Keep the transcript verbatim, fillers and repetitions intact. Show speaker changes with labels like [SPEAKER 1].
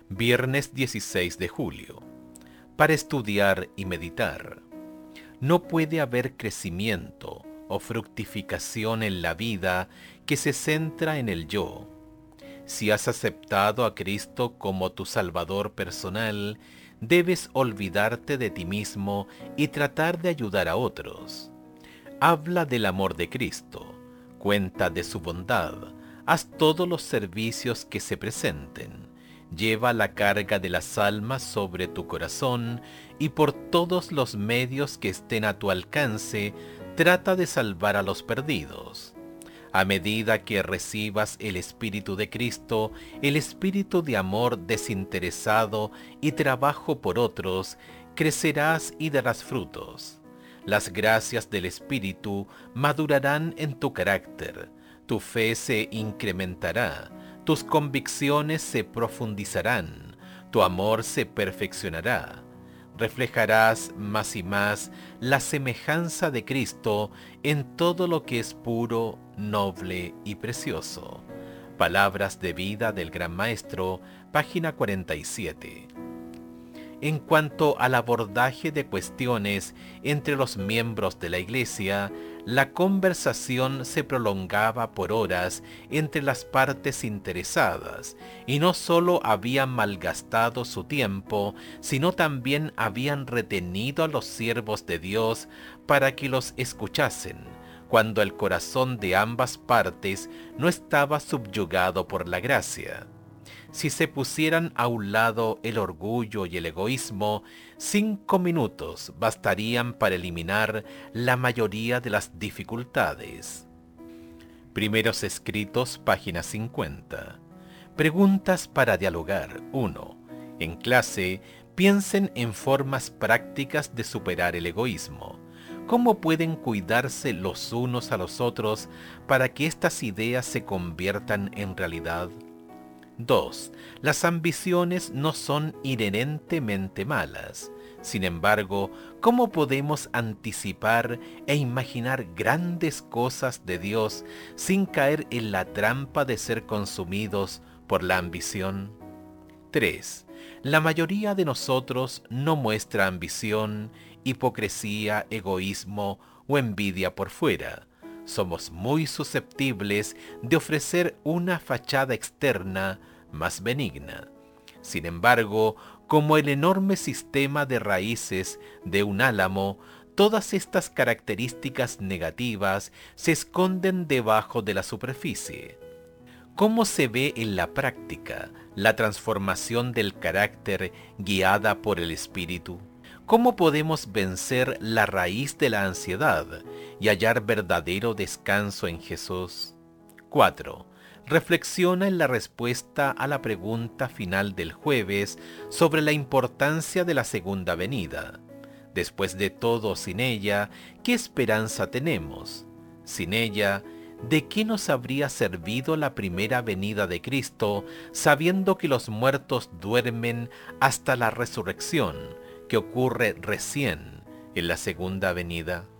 [SPEAKER 1] Viernes dieciséis de julio. Para estudiar y meditar. No puede haber crecimiento o fructificación en la vida que se centra en el yo. Si has aceptado a Cristo como tu Salvador personal, debes olvidarte de ti mismo y tratar de ayudar a otros. Habla del amor de Cristo, cuenta de su bondad, haz todos los servicios que se presenten. Lleva la carga de las almas sobre tu corazón y por todos los medios que estén a tu alcance, trata de salvar a los perdidos. A medida que recibas el Espíritu de Cristo, el espíritu de amor desinteresado y trabajo por otros, crecerás y darás frutos. Las gracias del Espíritu madurarán en tu carácter, tu fe se incrementará, tus convicciones se profundizarán, tu amor se perfeccionará. Reflejarás más y más la semejanza de Cristo en todo lo que es puro, noble y precioso. Palabras de vida del Gran Maestro, página cuarenta y siete. En cuanto al abordaje de cuestiones entre los miembros de la Iglesia, la conversación se prolongaba por horas entre las partes interesadas, y no solo habían malgastado su tiempo, sino también habían retenido a los siervos de Dios para que los escuchasen, cuando el corazón de ambas partes no estaba subyugado por la gracia. Si se pusieran a un lado el orgullo y el egoísmo, cinco minutos bastarían para eliminar la mayoría de las dificultades. Primeros Escritos, página cincuenta. Preguntas para dialogar. uno. En clase, piensen en formas prácticas de superar el egoísmo. ¿Cómo pueden cuidarse los unos a los otros para que estas ideas se conviertan en realidad? dos. Las ambiciones no son inherentemente malas. Sin embargo, ¿cómo podemos anticipar e imaginar grandes cosas de Dios sin caer en la trampa de ser consumidos por la ambición? tres. La mayoría de nosotros no muestra ambición, hipocresía, egoísmo o envidia por fuera. Somos muy susceptibles de ofrecer una fachada externa más benigna. Sin embargo, como el enorme sistema de raíces de un álamo, todas estas características negativas se esconden debajo de la superficie. ¿Cómo se ve en la práctica la transformación del carácter guiada por el espíritu? ¿Cómo podemos vencer la raíz de la ansiedad y hallar verdadero descanso en Jesús? cuatro. Reflexiona en la respuesta a la pregunta final del jueves sobre la importancia de la segunda venida. Después de todo, sin ella, ¿qué esperanza tenemos? Sin ella, ¿de qué nos habría servido la primera venida de Cristo, sabiendo que los muertos duermen hasta la resurrección, que ocurre recién en la segunda venida?